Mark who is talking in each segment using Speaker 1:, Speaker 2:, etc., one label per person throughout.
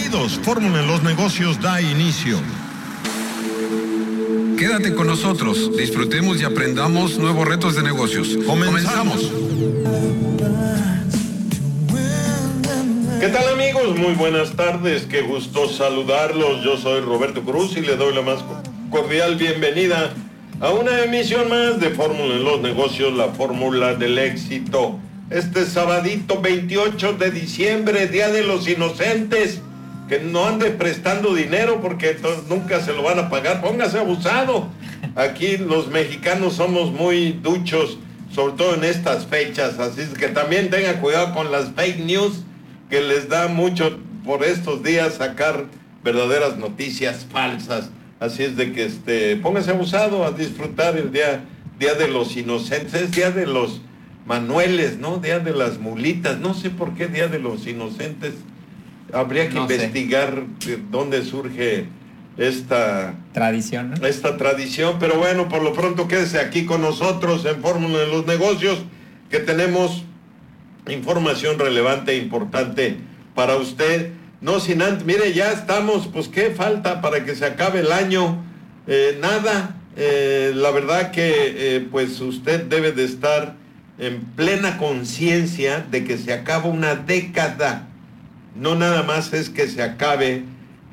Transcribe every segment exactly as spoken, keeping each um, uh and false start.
Speaker 1: Bienvenidos, Fórmula en los Negocios da inicio.
Speaker 2: Quédate con nosotros, disfrutemos y aprendamos nuevos retos de negocios.
Speaker 1: Comenzamos.
Speaker 3: ¿Qué tal, amigos? Muy buenas tardes, qué gusto saludarlos. Yo soy Roberto Cruz y le doy la más cordial bienvenida a una emisión más de Fórmula en los Negocios, la fórmula del éxito. Este sabadito veintiocho de diciembre, Día de los Inocentes, que no ande prestando dinero porque entonces nunca se lo van a pagar. Póngase abusado. Aquí los mexicanos somos muy duchos, sobre todo en estas fechas, así es que también tenga cuidado con las fake news, que les da mucho por estos días sacar verdaderas noticias falsas. Así es de que este, póngase abusado a disfrutar el día, día de los Inocentes, es Día de los Manueles, ¿no? Día de las Mulitas, no sé por qué Día de los Inocentes. Habría que no investigar sé. dónde surge esta
Speaker 4: tradición, ¿no?
Speaker 3: Esta tradición, pero bueno, por lo pronto quédese aquí con nosotros en Fórmula de los Negocios, que tenemos información relevante e importante para usted. No sin antes, mire, ya estamos, pues qué falta para que se acabe el año. Eh, nada, eh, la verdad que eh, pues usted debe de estar en plena conciencia de que se acaba una década. No nada más es que se acabe eh,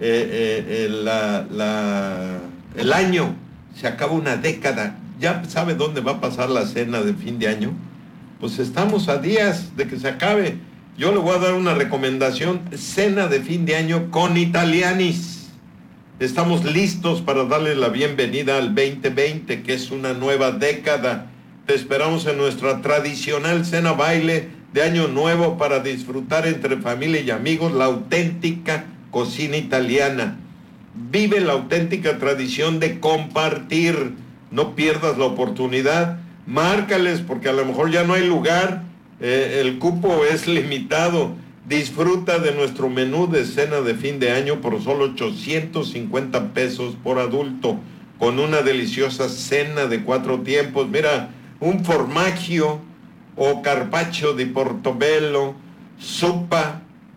Speaker 3: eh, la, la, el año, se acaba una década. ¿Ya sabe dónde va a pasar la cena de fin de año? Pues estamos a días de que se acabe. Yo le voy a dar una recomendación: cena de fin de año con Italianis. Estamos listos para darle la bienvenida al veinte veinte, que es una nueva década. Te esperamos en nuestra tradicional cena baile de Año Nuevo para disfrutar entre familia y amigos la auténtica cocina italiana. Vive la auténtica tradición de compartir. No pierdas la oportunidad. Márcales, porque a lo mejor ya no hay lugar, eh, el cupo es limitado. Disfruta de nuestro menú de cena de fin de año por solo ochocientos cincuenta pesos por adulto, con una deliciosa cena de cuatro tiempos. Mira, un formaggio o carpaccio di portobello, sopa,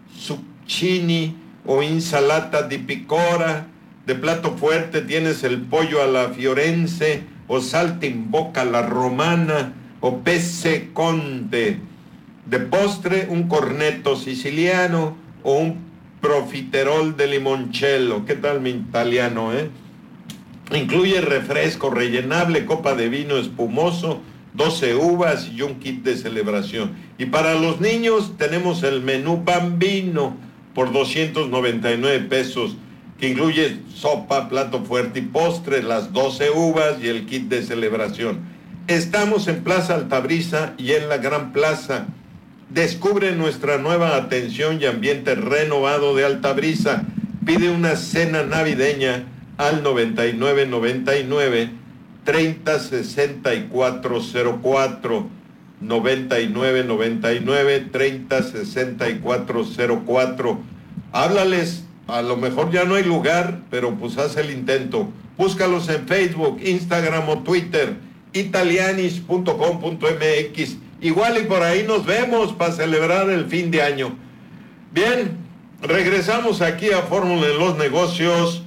Speaker 3: zucchini o insalata di picora. De plato fuerte tienes el pollo alla fiorense o saltimbocca alla romana o pesce conte. De postre, un cornetto siciliano o un profiterol de limoncello. ¿Qué tal mi italiano, eh? Incluye refresco rellenable, copa de vino espumoso, doce uvas y un kit de celebración. Y para los niños tenemos el menú Bambino por doscientos noventa y nueve pesos, que incluye sopa, plato fuerte y postre, las doce uvas y el kit de celebración. Estamos en Plaza Altabrisa y en la Gran Plaza. Descubre nuestra nueva atención y ambiente renovado de Altabrisa. Pide una cena navideña al noventa y nueve noventa y nueve treinta sesenta y cuatro cero cuatro, noventa y nueve noventa y nueve treinta sesenta y cuatro cero cuatro. Háblales. A lo mejor ya no hay lugar, pero pues haz el intento. Búscalos en Facebook, Instagram o Twitter, italianis punto com punto m x. Igual y por ahí nos vemos para celebrar el fin de año. Bien, regresamos aquí a Fórmula en los Negocios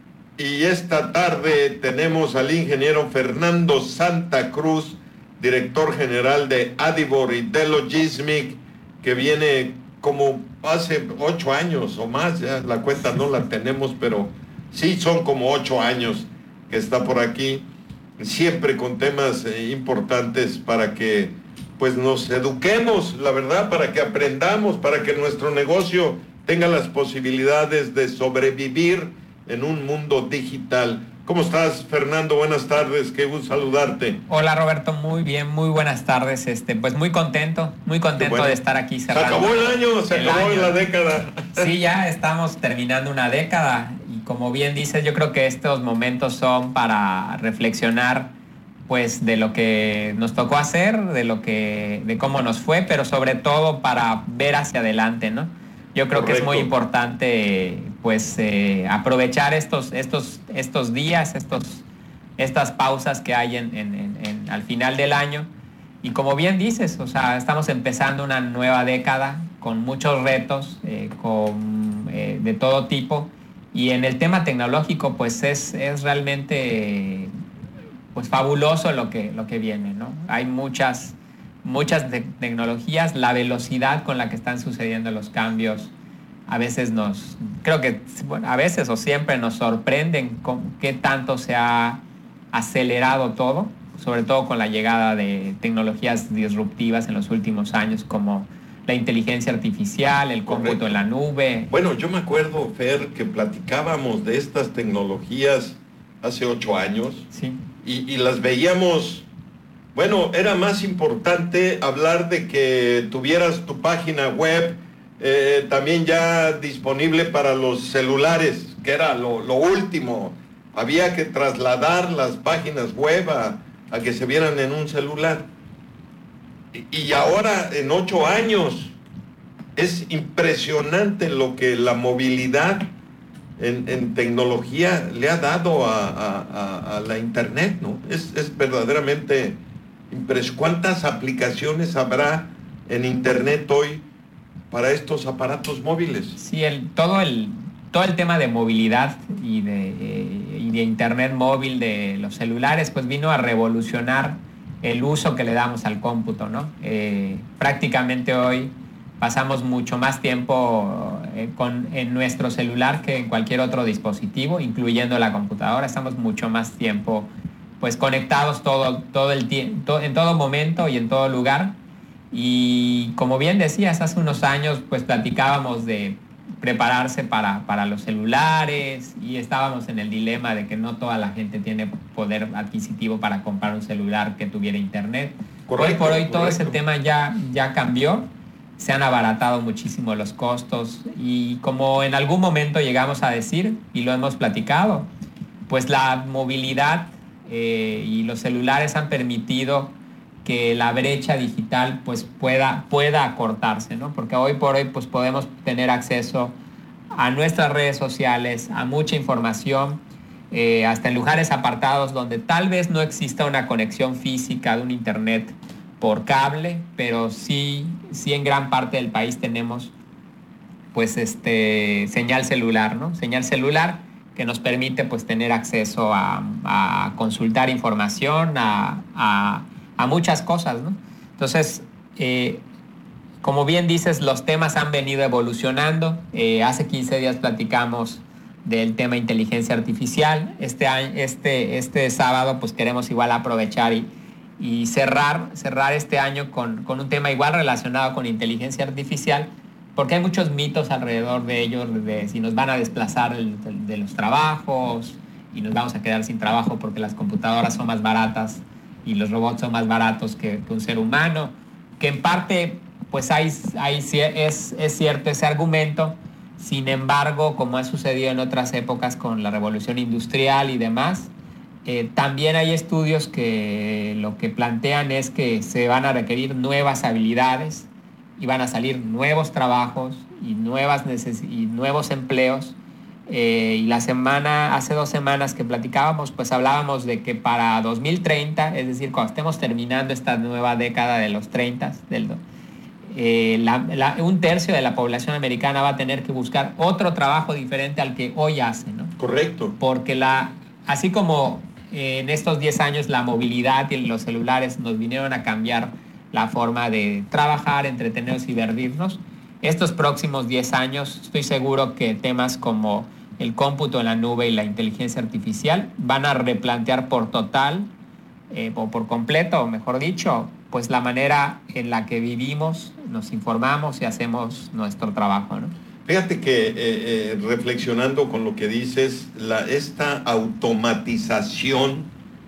Speaker 3: y esta tarde tenemos al ingeniero Fernando Santa Cruz, director general de Adibor y Delogismic, que viene como hace ocho años o más, ya la cuenta no la tenemos, pero sí son como ocho años que está por aquí, siempre con temas eh, importantes para que pues nos eduquemos, la verdad, para que aprendamos, para que nuestro negocio tenga las posibilidades de sobrevivir en un mundo digital. ¿Cómo estás, Fernando? Buenas tardes, qué gusto saludarte.
Speaker 4: Hola, Roberto, muy bien, muy buenas tardes. Este, pues muy contento, muy contento bueno, de estar aquí cerrando.
Speaker 3: Se acabó el año, se
Speaker 4: el
Speaker 3: acabó
Speaker 4: año.
Speaker 3: la década.
Speaker 4: Sí, ya estamos terminando una década y como bien dices, yo creo que estos momentos son para reflexionar, pues, de lo que nos tocó hacer, de lo que, de cómo nos fue, pero sobre todo para ver hacia adelante, ¿no? Yo creo Correcto. que es muy importante, pues, eh, aprovechar estos, estos, estos días, estos, estas pausas que hay en, en, en, en, al final del año. Y como bien dices, o sea, estamos empezando una nueva década con muchos retos, eh, con eh, de todo tipo. Y en el tema tecnológico, pues es, es realmente pues fabuloso lo que, lo que viene, ¿no? Hay muchas, muchas te- tecnologías, la velocidad con la que están sucediendo los cambios, a veces nos, creo que bueno, a veces o siempre nos sorprenden con qué tanto se ha acelerado todo, sobre todo con la llegada de tecnologías disruptivas en los últimos años, como la inteligencia artificial, el cómputo
Speaker 3: Correcto.
Speaker 4: en la nube.
Speaker 3: Bueno, yo me acuerdo, Fer, que platicábamos de estas tecnologías hace ocho años
Speaker 4: Sí.
Speaker 3: y, y las veíamos. Bueno, era más importante hablar de que tuvieras tu página web eh, también ya disponible para los celulares, que era lo, lo último. Había que trasladar las páginas web a, a que se vieran en un celular. Y, y ahora, en ocho años, es impresionante lo que la movilidad en, en tecnología le ha dado a, a, a, a la Internet, ¿no? Es, es verdaderamente impresionante. ¿Cuántas aplicaciones habrá en Internet hoy para estos aparatos móviles?
Speaker 4: Sí, el, todo, el, todo el tema de movilidad y de, eh, y de Internet móvil de los celulares, pues vino a revolucionar el uso que le damos al cómputo, ¿no? Eh, prácticamente hoy pasamos mucho más tiempo eh, con, en nuestro celular que en cualquier otro dispositivo, incluyendo la computadora. Estamos mucho más tiempo pues conectados todo, todo el tiempo, en todo momento y en todo lugar. Y como bien decías, hace unos años pues platicábamos de prepararse para, para los celulares y estábamos en el dilema de que no toda la gente tiene poder adquisitivo para comprar un celular que tuviera internet. Correcto, hoy por hoy todo correcto. Ese tema ya, ya cambió, se han abaratado muchísimo los costos y como en algún momento llegamos a decir y lo hemos platicado, pues la movilidad eh, y los celulares han permitido que la brecha digital pues pueda, pueda acortarse, ¿no? Porque hoy por hoy pues podemos tener acceso a nuestras redes sociales, a mucha información, eh, hasta en lugares apartados donde tal vez no exista una conexión física de un internet por cable, pero sí, sí en gran parte del país tenemos pues este señal celular, ¿no? Señal celular que nos permite pues tener acceso a, a consultar información, a, a a muchas cosas, ¿no? Entonces, eh, como bien dices, los temas han venido evolucionando. Eh, hace quince días platicamos del tema inteligencia artificial. Este, año, este, este sábado, pues queremos igual aprovechar y, y cerrar, cerrar este año con, con un tema igual relacionado con inteligencia artificial, porque hay muchos mitos alrededor de ellos, de si nos van a desplazar el, de, de los trabajos y nos vamos a quedar sin trabajo porque las computadoras son más baratas y los robots son más baratos que, que un ser humano, que en parte pues hay, hay, es, es cierto ese argumento. Sin embargo, como ha sucedido en otras épocas con la revolución industrial y demás, eh, también hay estudios que lo que plantean es que se van a requerir nuevas habilidades y van a salir nuevos trabajos y, nuevas neces- y nuevos empleos. Eh, y la semana, hace dos semanas que platicábamos, pues hablábamos de que para dos mil treinta, es decir, cuando estemos terminando esta nueva década de los treinta, del, eh, la, la, un tercio de la población americana va a tener que buscar otro trabajo diferente al que hoy hace, ¿no?
Speaker 3: Correcto.
Speaker 4: Porque la, así como eh, en estos diez años la movilidad y los celulares nos vinieron a cambiar la forma de trabajar, entretenernos y divertirnos, estos próximos diez años estoy seguro que temas como el cómputo en la nube y la inteligencia artificial van a replantear por total eh, o por completo, o mejor dicho, pues la manera en la que vivimos, nos informamos y hacemos nuestro trabajo, ¿no?
Speaker 3: Fíjate que eh, eh, reflexionando con lo que dices, la, esta automatización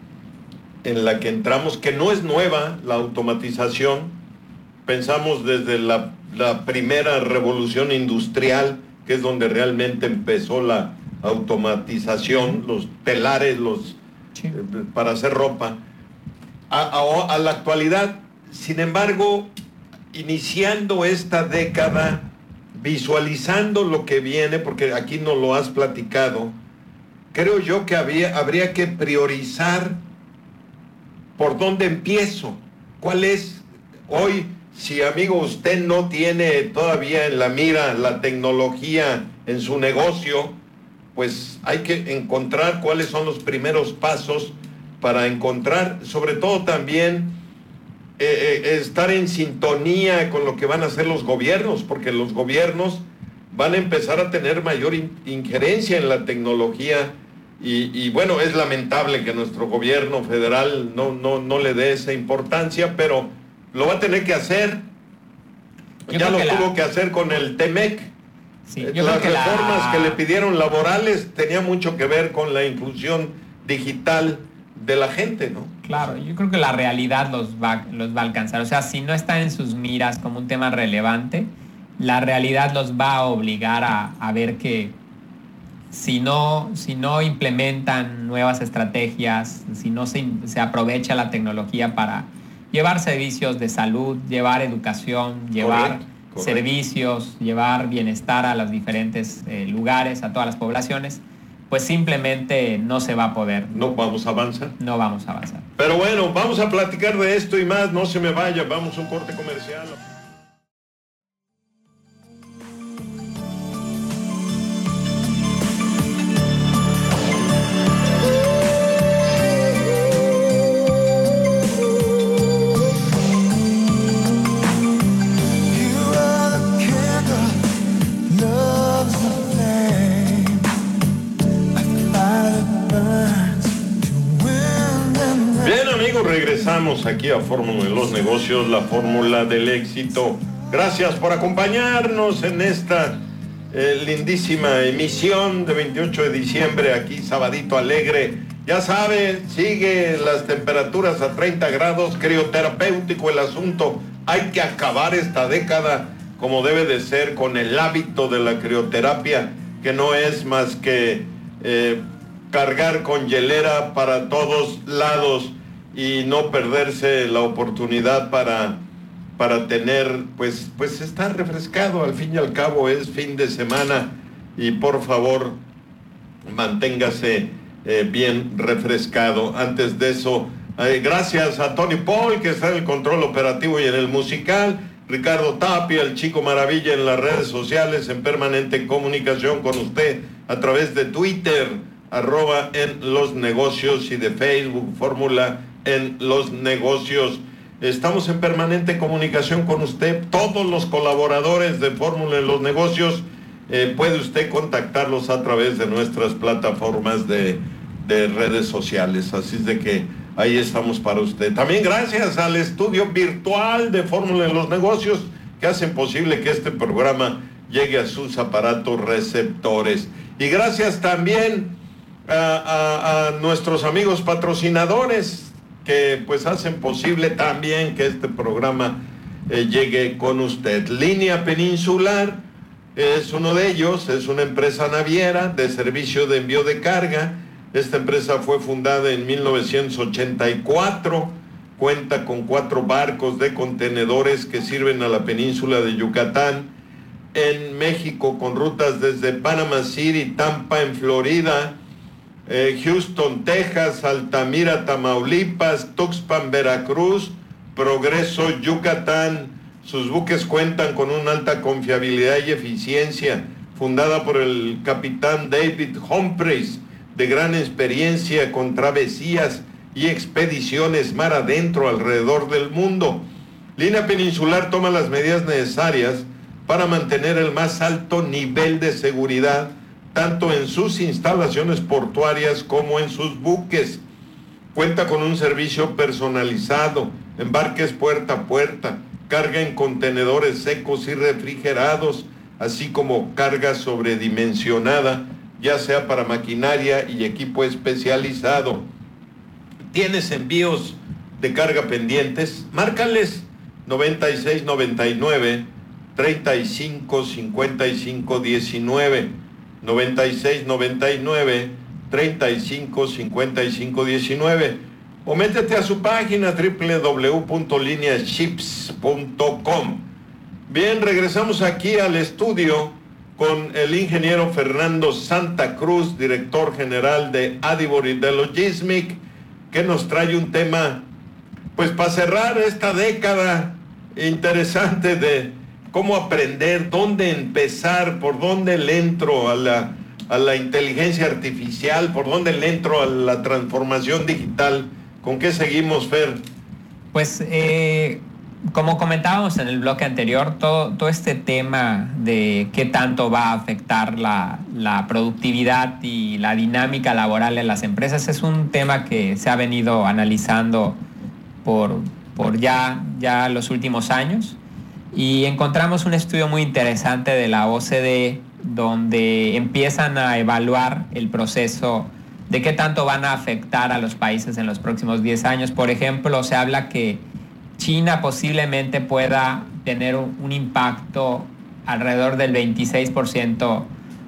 Speaker 3: en la que entramos, que no es nueva, la automatización, pensamos desde la, la primera revolución industrial, que es donde realmente empezó la automatización, los telares, los sí. eh, para hacer ropa, a, a, a la actualidad. Sin embargo, iniciando esta década, visualizando lo que viene, porque aquí nos lo has platicado, creo yo que había, habría que priorizar por dónde empiezo, cuál es. Hoy si amigo usted no tiene todavía en la mira la tecnología en su negocio, pues hay que encontrar cuáles son los primeros pasos para encontrar, sobre todo también eh, eh, estar en sintonía con lo que van a hacer los gobiernos, porque los gobiernos van a empezar a tener mayor in- injerencia en la tecnología y, y bueno, es lamentable que nuestro gobierno federal no, no, no le dé esa importancia, pero lo va a tener que hacer.
Speaker 4: Yo
Speaker 3: ya lo
Speaker 4: que
Speaker 3: tuvo
Speaker 4: la...
Speaker 3: que hacer con el T M E C.
Speaker 4: Sí, yo
Speaker 3: Las
Speaker 4: creo que
Speaker 3: reformas
Speaker 4: la...
Speaker 3: que le pidieron laborales tenía mucho que ver con la inclusión digital de la gente, ¿no?
Speaker 4: Claro, yo creo que la realidad los va, los va a alcanzar. O sea, si no está en sus miras como un tema relevante, la realidad los va a obligar a, a ver que si no, si no implementan nuevas estrategias, si no se, se aprovecha la tecnología para llevar servicios de salud, llevar educación, llevar
Speaker 3: Correcto, correcto.
Speaker 4: servicios, llevar bienestar a los diferentes eh, lugares, a todas las poblaciones, pues simplemente no se va a poder.
Speaker 3: No vamos a avanzar.
Speaker 4: No vamos a avanzar.
Speaker 3: Pero bueno, vamos a platicar de esto y más, no se me vaya, vamos a un corte comercial. Regresamos aquí a Fórmula de los Negocios, la fórmula del éxito. Gracias por acompañarnos en esta eh, lindísima emisión de veintiocho de diciembre, aquí sabadito alegre. Ya sabe, sigue las temperaturas a treinta grados, crioterapéutico el asunto. Hay que acabar esta década como debe de ser con el hábito de la crioterapia, que no es más que eh, cargar con hielera para todos lados y no perderse la oportunidad para, para tener, pues, pues estar refrescado. Al fin y al cabo es fin de semana y por favor manténgase eh, bien refrescado. Antes de eso, eh, gracias a Tony Paul, que está en el control operativo y en el musical, Ricardo Tapia, el Chico Maravilla, en las redes sociales, en permanente comunicación con usted a través de Twitter, arroba en los negocios, y de Facebook, Fórmula en los negocios. Estamos en permanente comunicación con usted. Todos los colaboradores de Fórmula en los negocios, eh, puede usted contactarlos a través de nuestras plataformas de, de redes sociales. Así es de que ahí estamos para usted. También gracias al estudio virtual de Fórmula en los negocios, que hacen posible que este programa llegue a sus aparatos receptores. Y gracias también a, a, a nuestros amigos patrocinadores, que pues hacen posible también que este programa eh, llegue con usted. Línea Peninsular es uno de ellos, es una empresa naviera de servicio de envío de carga. Esta empresa fue fundada en mil novecientos ochenta y cuatro, cuenta con cuatro barcos de contenedores que sirven a la península de Yucatán, en México, con rutas desde Panama City, Tampa en Florida, Eh, Houston, Texas, Altamira, Tamaulipas, Tuxpan, Veracruz, Progreso, Yucatán. Sus buques cuentan con una alta confiabilidad y eficiencia, fundada por el capitán David Humphreys, de gran experiencia con travesías y expediciones mar adentro alrededor del mundo. Línea Peninsular toma las medidas necesarias para mantener el más alto nivel de seguridad tanto en sus instalaciones portuarias como en sus buques. Cuenta con un servicio personalizado, embarques puerta a puerta, carga en contenedores secos y refrigerados, así como carga sobredimensionada, ya sea para maquinaria y equipo especializado. ¿Tienes envíos de carga pendientes? Márcales noventa y seis noventa y nueve, treinta y cinco cincuenta y cinco diecinueve. noventa y seis noventa y nueve, treinta y cinco cincuenta y cinco diecinueve, o métete a su página doble u doble u doble u punto línea ships punto com. Bien, regresamos aquí al estudio con el ingeniero Fernando Santa Cruz, director general de Adibor y de Logismic, que nos trae un tema, pues para cerrar esta década interesante de cómo aprender, dónde empezar, por dónde le entro a la, a la inteligencia artificial, por dónde le entro a la transformación digital. ¿Con qué seguimos, Fer?
Speaker 4: Pues eh, como comentábamos en el bloque anterior, todo, todo este tema de qué tanto va a afectar la, la productividad y la dinámica laboral en las empresas es un tema que se ha venido analizando por, por ya, ya los últimos años, y encontramos un estudio muy interesante de la O C D E donde empiezan a evaluar el proceso de qué tanto van a afectar a los países en los próximos diez años. Por ejemplo, se habla que China posiblemente pueda tener un, un impacto alrededor del veintiséis por ciento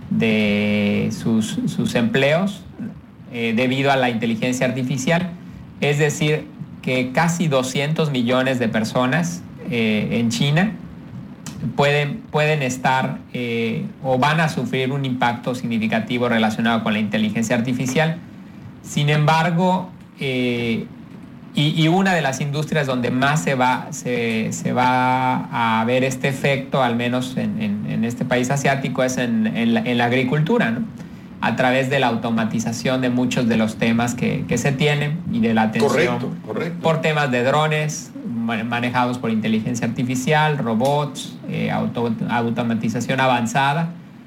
Speaker 4: de sus, sus empleos eh, debido a la inteligencia artificial. Es decir, que casi doscientos millones de personas eh, en China pueden, pueden estar eh, o van a sufrir un impacto significativo relacionado con la inteligencia artificial. Sin embargo, eh, y, y una de las industrias donde más se va, se, se va a ver este efecto, al menos en, en, en este país asiático, es en, en, la, en la agricultura, ¿no? A través de la automatización de muchos de los temas que, que se tienen y de la atención
Speaker 3: correcto, correcto.
Speaker 4: por temas de drones manejados por inteligencia artificial, robots, eh, auto, automatización avanzada,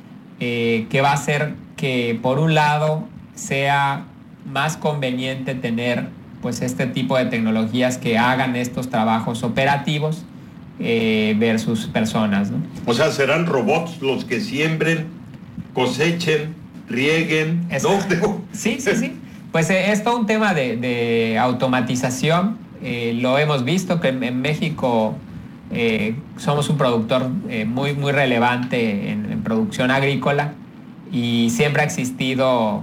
Speaker 4: eh, que va a hacer que por un lado sea más conveniente tener pues este tipo de tecnologías que hagan estos trabajos operativos eh, versus personas, ¿no?
Speaker 3: O sea, serán robots los que siembren, cosechen, rieguen.
Speaker 4: Es,
Speaker 3: ¿no?
Speaker 4: Sí, sí, sí. Pues eh, es todo un tema de, de automatización. Eh, lo hemos visto que en, en México eh, somos un productor eh, muy, muy relevante en, en producción agrícola, y siempre ha existido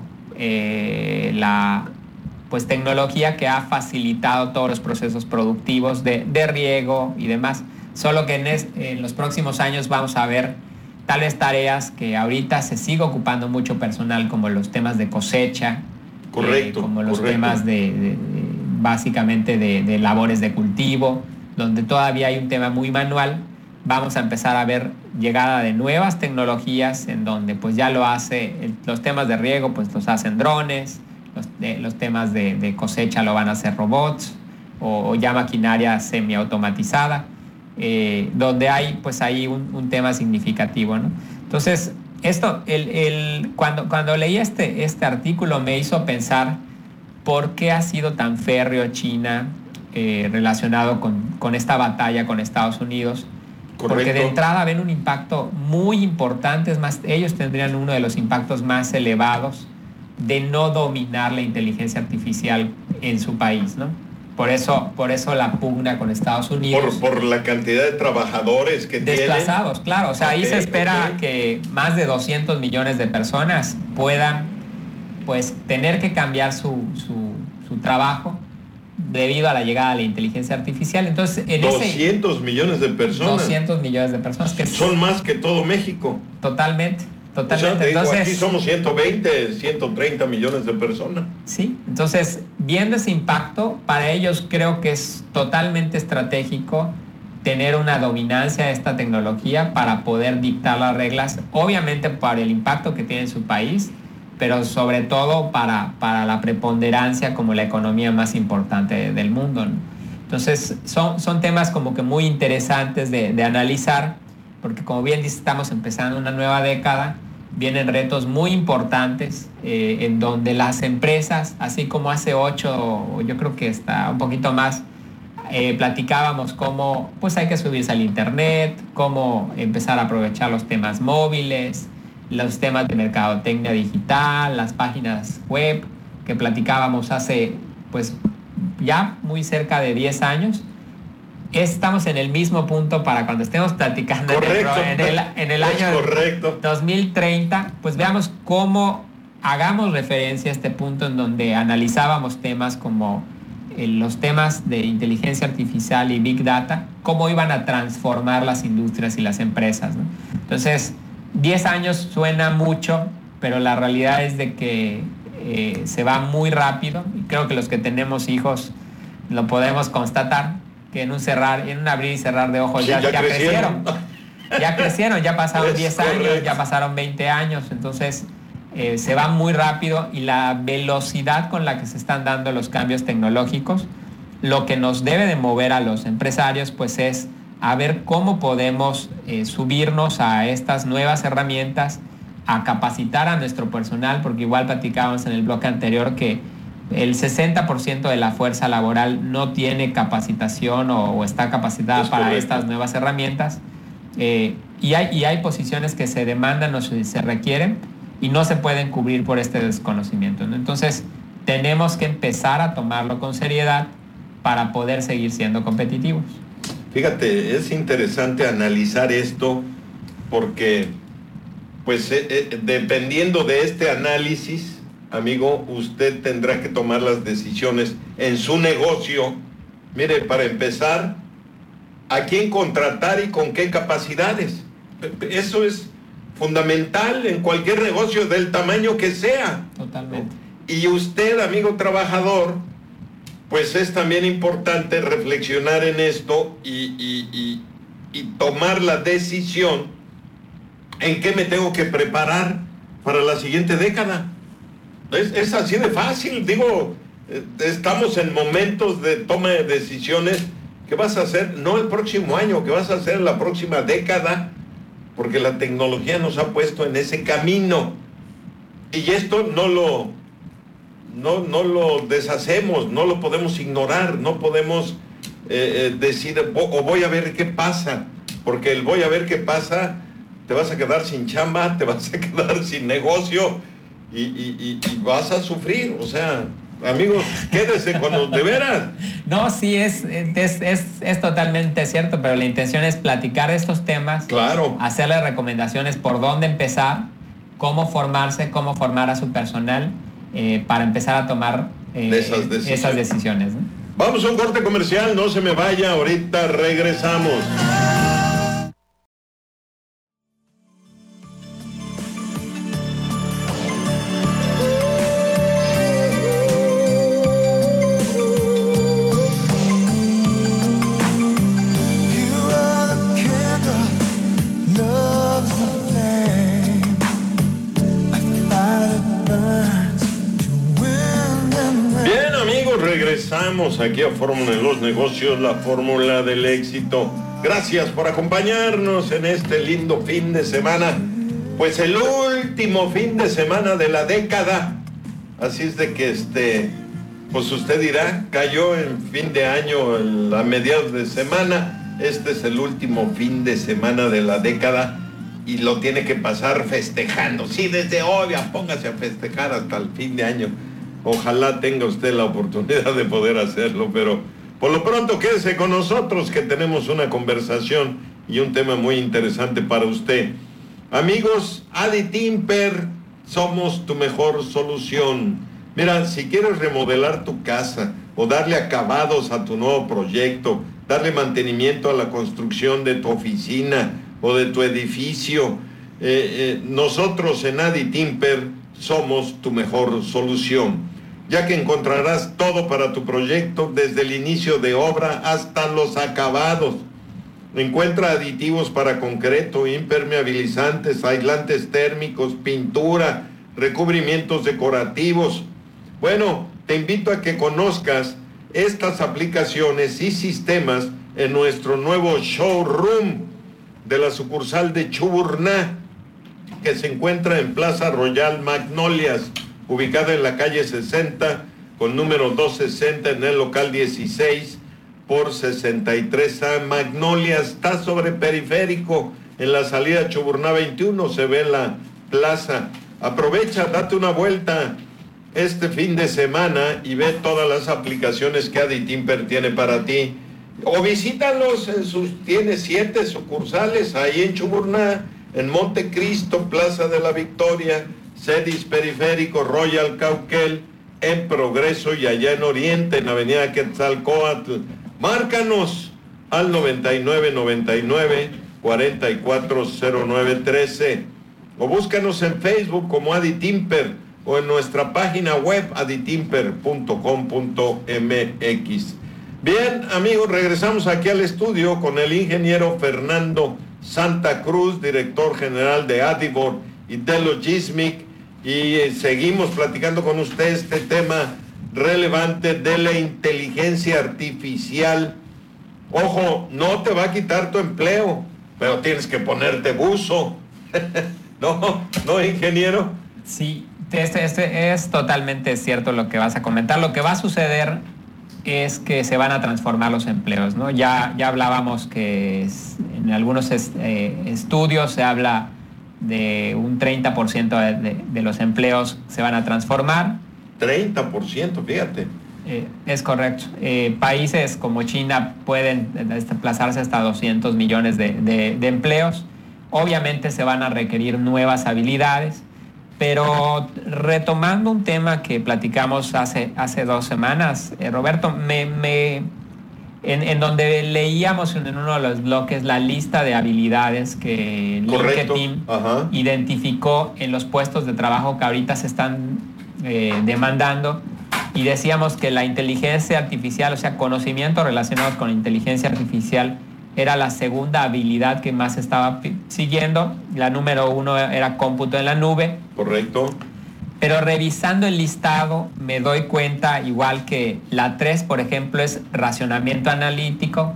Speaker 4: eh, la pues, tecnología que ha facilitado todos los procesos productivos de, de riego y demás. Solo que en, es, en los próximos años vamos a ver tales tareas que ahorita se sigue ocupando mucho personal, como los temas de cosecha,
Speaker 3: correcto,
Speaker 4: eh, como los
Speaker 3: correcto.
Speaker 4: temas de, de, de básicamente de, de labores de cultivo, donde todavía hay un tema muy manual. Vamos a empezar a ver llegada de nuevas tecnologías en donde pues ya lo hace, el, los temas de riego pues los hacen drones, los, de, los temas de, de cosecha lo van a hacer robots o, o ya maquinaria semiautomatizada. Eh, donde hay pues ahí un, un tema significativo, ¿no? Entonces, esto, el, el, cuando, cuando leí este, este artículo me hizo pensar por qué ha sido tan férreo China eh, relacionado con, con esta batalla con Estados Unidos. Correcto. Porque de entrada ven un impacto muy importante, es más, ellos tendrían uno de los impactos más elevados de no dominar la inteligencia artificial en su país, ¿no? Por eso, por eso la pugna con Estados Unidos.
Speaker 3: Por, por la cantidad de trabajadores que
Speaker 4: desplazados,
Speaker 3: tienen.
Speaker 4: claro. O sea, okay, ahí se espera
Speaker 3: okay.
Speaker 4: que más de doscientos millones de personas puedan pues, tener que cambiar su, su, su trabajo debido a la llegada de la inteligencia artificial. Entonces, en
Speaker 3: doscientos
Speaker 4: ese,
Speaker 3: millones de personas.
Speaker 4: doscientos millones de personas. Que
Speaker 3: son más que todo México.
Speaker 4: Totalmente. Totalmente.
Speaker 3: O sea, te
Speaker 4: entonces,
Speaker 3: digo, aquí somos ciento veinte, ciento treinta millones de personas.
Speaker 4: Sí, entonces, viendo ese impacto, para ellos creo que es totalmente estratégico tener una dominancia de esta tecnología para poder dictar las reglas, obviamente para el impacto que tiene en su país, pero sobre todo para, para la preponderancia como la economía más importante del mundo, ¿no? Entonces, son, son temas como que muy interesantes de, de analizar, porque como bien dice, estamos empezando una nueva década, vienen retos muy importantes eh, en donde las empresas, así como hace ocho, yo creo que está un poquito más, eh, platicábamos cómo pues hay que subirse al internet, cómo empezar a aprovechar los temas móviles, los temas de mercadotecnia digital, las páginas web, que platicábamos hace pues ya muy cerca de diez años. Estamos en el mismo punto para cuando estemos platicando
Speaker 3: correcto.
Speaker 4: en el, en el año
Speaker 3: correcto.
Speaker 4: dos mil treinta, pues veamos cómo hagamos referencia a este punto en donde analizábamos temas como eh, los temas de inteligencia artificial y Big Data, cómo iban a transformar las industrias y las empresas, ¿no? Entonces, diez años suena mucho, pero la realidad es de que eh, se va muy rápido, y creo que los que tenemos hijos lo podemos constatar. que en un cerrar, en un abrir y cerrar de ojos
Speaker 3: Sí,
Speaker 4: ya,
Speaker 3: ya
Speaker 4: ya
Speaker 3: crecieron.
Speaker 4: crecieron. Ya crecieron, ya pasaron
Speaker 3: Es
Speaker 4: diez
Speaker 3: correcto.
Speaker 4: años, ya pasaron veinte años, entonces eh, se va muy rápido y la velocidad con la que se están dando los cambios tecnológicos, lo que nos debe de mover a los empresarios pues es a ver cómo podemos eh, subirnos a estas nuevas herramientas, a capacitar a nuestro personal, porque igual platicábamos en el bloque anterior que el sesenta por ciento de la fuerza laboral no tiene capacitación o, o está capacitada
Speaker 3: Es
Speaker 4: para
Speaker 3: correcto.
Speaker 4: estas nuevas herramientas. Eh, y, hay, y hay posiciones que se demandan o se, se requieren y no se pueden cubrir por este desconocimiento, ¿no? Entonces, tenemos que empezar a tomarlo con seriedad para poder seguir siendo competitivos.
Speaker 3: Fíjate, es interesante analizar esto porque, pues, eh, eh, dependiendo de este análisis, amigo, usted tendrá que tomar las decisiones en su negocio. Mire, para empezar, ¿a quién contratar y con qué capacidades? Eso es fundamental en cualquier negocio del tamaño que sea.
Speaker 4: Totalmente.
Speaker 3: Y usted, amigo trabajador, pues es también importante reflexionar en esto y, y, y, y tomar la decisión en qué me tengo que preparar para la siguiente década. Es, es así de fácil, digo, eh, estamos en momentos de toma de decisiones. ¿Qué vas a hacer? No el próximo año, ¿qué vas a hacer la próxima década? Porque la tecnología nos ha puesto en ese camino. Y esto no lo, no, no lo deshacemos, no lo podemos ignorar, no podemos eh, eh, decir, o voy a ver qué pasa. Porque el voy a ver qué pasa, te vas a quedar sin chamba, te vas a quedar sin negocio y, y, y, y vas a sufrir, o sea... Amigos, quédese con los de veras.
Speaker 4: No, sí, es, es, es, es totalmente cierto, pero la intención es platicar estos temas,
Speaker 3: Claro.
Speaker 4: hacerle recomendaciones por dónde empezar, cómo formarse, cómo formar a su personal eh, para empezar a tomar eh,
Speaker 3: Esas decisiones.
Speaker 4: esas decisiones, ¿no?
Speaker 3: Vamos a un corte comercial, no se me vaya, ahorita regresamos. Bien, amigos, regresamos aquí a Fórmula en los Negocios, la fórmula del éxito. Gracias por acompañarnos en este lindo fin de semana, pues el último fin de semana de la década. Así es de que este, pues usted dirá, cayó en fin de año, el- a mediados de semana. Este es el último fin de semana de la década y lo tiene que pasar festejando. Sí, desde hoy ya póngase a festejar hasta el fin de año. Ojalá tenga usted la oportunidad de poder hacerlo, pero por lo pronto quédese con nosotros que tenemos una conversación y un tema muy interesante para usted. Amigos, Adi Timper, somos tu mejor solución. Mira, si quieres remodelar tu casa o darle acabados a tu nuevo proyecto, darle mantenimiento a la construcción de tu oficina o de tu edificio, eh, eh, nosotros en Adi Timper somos tu mejor solución, ya que encontrarás todo para tu proyecto, desde el inicio de obra hasta los acabados. Encuentra aditivos para concreto, impermeabilizantes, aislantes térmicos, pintura, recubrimientos decorativos. Bueno, te invito a que conozcas estas aplicaciones y sistemas en nuestro nuevo showroom de la sucursal de Chuburná, que se encuentra en Plaza Royal Magnolias, ubicada en la calle sesenta, con número doscientos sesenta, en el local dieciséis por sesenta y tres A. Magnolias está sobre Periférico, en la salida Chuburná veintiuno, se ve la plaza. Aprovecha, date una vuelta este fin de semana y ve todas las aplicaciones que Adi Timper tiene para ti. O visítalos en sus, tiene siete sucursales ahí en Chuburná, en Montecristo, Plaza de la Victoria, Cedis Periférico, Royal Cauquel, en Progreso y allá en Oriente, en Avenida Quetzalcóatl. Márcanos al noventa y nueve noventa y nueve, cuarenta y cuatro cero nueve trece o búscanos en Facebook como Adi Timper o en nuestra página web aditimper punto com punto m x. Bien, amigos, regresamos aquí al estudio con el ingeniero Fernando Santa Cruz, director general de Adibor y de Logismic, y eh, seguimos platicando con usted este tema relevante de la inteligencia artificial. Ojo, no te va a quitar tu empleo, pero tienes que ponerte buzo. no, no, ingeniero.
Speaker 4: Sí, este, este es totalmente cierto lo que vas a comentar. Lo que va a suceder es que se van a transformar los empleos, ¿no? Ya, ya hablábamos que es, en algunos es, eh, estudios se habla de un treinta por ciento de, de, de los empleos se van a transformar.
Speaker 3: treinta por ciento, fíjate.
Speaker 4: Eh, es correcto. Eh, países como China pueden desplazarse hasta doscientos millones de, de, de empleos. Obviamente se van a requerir nuevas habilidades. Pero retomando un tema que platicamos hace, hace dos semanas, eh, Roberto, me, me, en, en donde leíamos en uno de los bloques la lista de habilidades que
Speaker 3: Correcto.
Speaker 4: LinkedIn
Speaker 3: Ajá.
Speaker 4: identificó en los puestos de trabajo que ahorita se están eh, demandando, y decíamos que la inteligencia artificial, o sea, conocimientos relacionados con inteligencia artificial, era la segunda habilidad que más estaba siguiendo. La número uno era cómputo en la nube.
Speaker 3: Correcto.
Speaker 4: Pero revisando el listado me doy cuenta, igual que la tres, por ejemplo, es racionamiento analítico.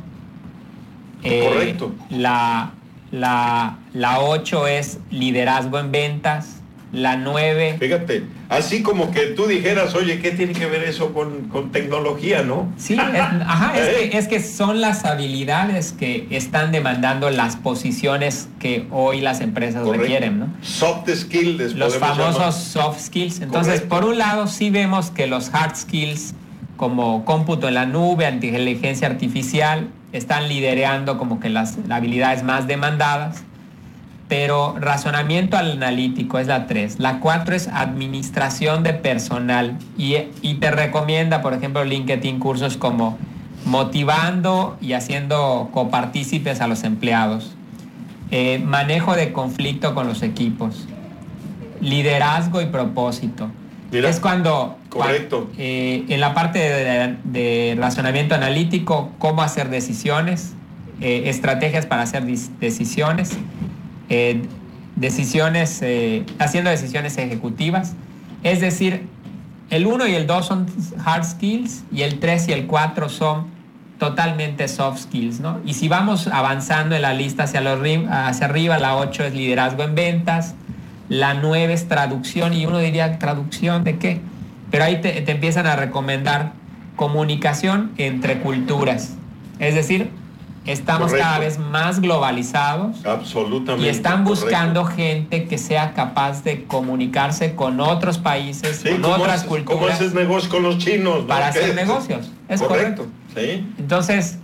Speaker 4: Eh,
Speaker 3: Correcto.
Speaker 4: La, la, la ocho es liderazgo en ventas. La nueve...
Speaker 3: Fíjate, así como que tú dijeras, oye, ¿qué tiene que ver eso con, con tecnología, no?
Speaker 4: Sí, es, ajá, es que, es que son las habilidades que están demandando las posiciones que hoy las empresas
Speaker 3: Correcto.
Speaker 4: requieren, ¿no?
Speaker 3: Soft skills.
Speaker 4: Los famosos llamar. soft skills. Entonces, Correcto. Por un lado, sí vemos que los hard skills, como cómputo en la nube, inteligencia artificial, están liderando como que las, las habilidades más demandadas. Pero razonamiento analítico es la tres. La cuatro es administración de personal. Y, y te recomienda, por ejemplo, LinkedIn, cursos como motivando y haciendo copartícipes a los empleados. Eh, manejo de conflicto con los equipos. Liderazgo y propósito. Mira, es cuando,
Speaker 3: correcto.
Speaker 4: cuando eh, en la parte de, de razonamiento analítico, cómo hacer decisiones, eh, estrategias para hacer decisiones. Eh, decisiones, eh, haciendo decisiones ejecutivas. Es decir, el uno y el dos son hard skills y el tres y el cuatro son totalmente soft skills, ¿no? Y si vamos avanzando en la lista hacia, los, hacia arriba, la ocho es liderazgo en ventas, la nueve es traducción, y uno diría, ¿traducción de qué? Pero ahí te, te empiezan a recomendar comunicación entre culturas. Es decir, estamos correcto. Cada vez más globalizados.
Speaker 3: Absolutamente.
Speaker 4: Y están buscando correcto. Gente que sea capaz de comunicarse con otros países, sí, con otras haces, culturas.
Speaker 3: ¿Cómo haces negocio con los chinos? ¿No?
Speaker 4: Para hacer negocios. Es correcto.
Speaker 3: Sí.
Speaker 4: Entonces,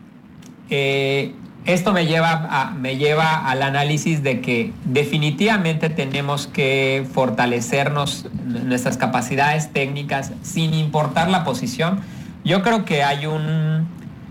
Speaker 4: eh, esto me lleva, a, me lleva al análisis de que definitivamente tenemos que fortalecernos nuestras capacidades técnicas sin importar la posición. Yo creo que hay un...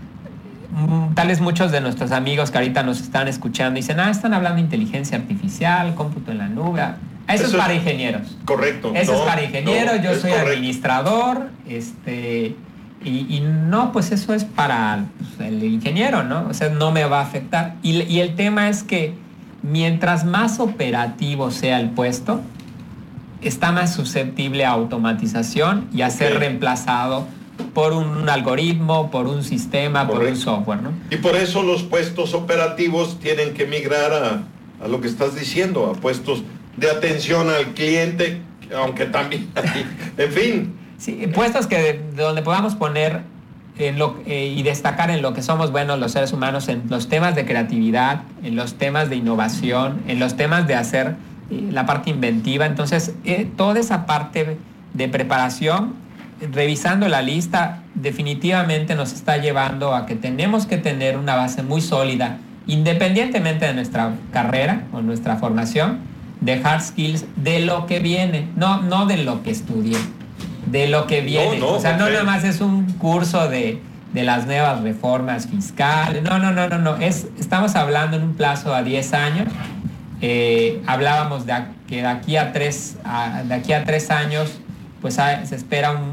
Speaker 4: Tal vez muchos de nuestros amigos que ahorita nos están escuchando dicen, ah, están hablando de inteligencia artificial, cómputo en la nube. Eso, eso es para ingenieros.
Speaker 3: Correcto.
Speaker 4: Eso
Speaker 3: no,
Speaker 4: es para ingenieros,
Speaker 3: no,
Speaker 4: yo soy
Speaker 3: correcto.
Speaker 4: administrador, este, y, y no, pues eso es para pues, el ingeniero, ¿no? O sea, no me va a afectar. Y, y el tema es que mientras más operativo sea el puesto, está más susceptible a automatización y a okay. ser reemplazado por un algoritmo, por un sistema, correcto. Por un software, ¿no?
Speaker 3: Y por eso los puestos operativos tienen que migrar a, a lo que estás diciendo, a puestos de atención al cliente, aunque también, en fin.
Speaker 4: Sí, puestos que de, de donde podamos poner en lo, eh, y destacar en lo que somos buenos los seres humanos, en los temas de creatividad, en los temas de innovación, en los temas de hacer eh, la parte inventiva. Entonces, eh, toda esa parte de preparación, revisando la lista, definitivamente nos está llevando a que tenemos que tener una base muy sólida, independientemente de nuestra carrera o nuestra formación, de hard skills, de lo que viene, no, no de lo que estudié, de lo que viene. No, no, o sea, okay. no nada más es un curso de, de las nuevas reformas fiscales, no, no, no, no, no. Es, estamos hablando en un plazo a diez años, eh, hablábamos de que de aquí a tres, a, de aquí a tres años, pues se espera un, un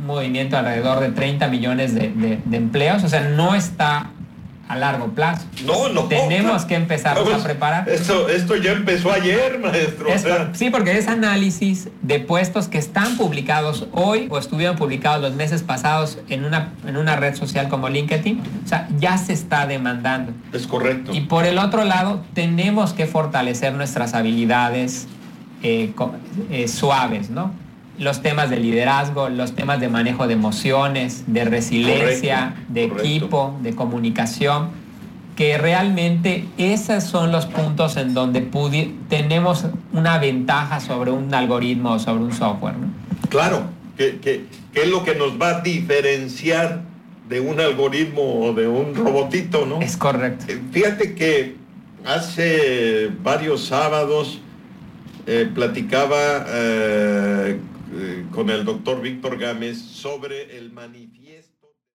Speaker 4: movimiento de alrededor de treinta millones de, de, de empleos, o sea, no está a largo plazo.
Speaker 3: No, no.
Speaker 4: Tenemos
Speaker 3: no,
Speaker 4: que empezar a preparar.
Speaker 3: Esto, esto ya empezó ayer, maestro.
Speaker 4: Es,
Speaker 3: o sea.
Speaker 4: Sí, porque es análisis de puestos que están publicados hoy o estuvieron publicados los meses pasados en una, en una red social como LinkedIn. O sea, ya se está demandando.
Speaker 3: Es correcto.
Speaker 4: Y por el otro lado, tenemos que fortalecer nuestras habilidades eh, eh, suaves, ¿no? Los temas de liderazgo, los temas de manejo de emociones, de resiliencia, correcto, de correcto. equipo, de comunicación, que realmente esos son los puntos en donde pudi- tenemos una ventaja sobre un algoritmo o sobre un software, ¿no?
Speaker 3: Claro, que, que, que es lo que nos va a diferenciar de un algoritmo o de un robotito, ¿no?
Speaker 4: Es correcto.
Speaker 3: Fíjate que hace varios sábados eh, platicaba... Eh, con el doctor Víctor Gámez sobre el manifiesto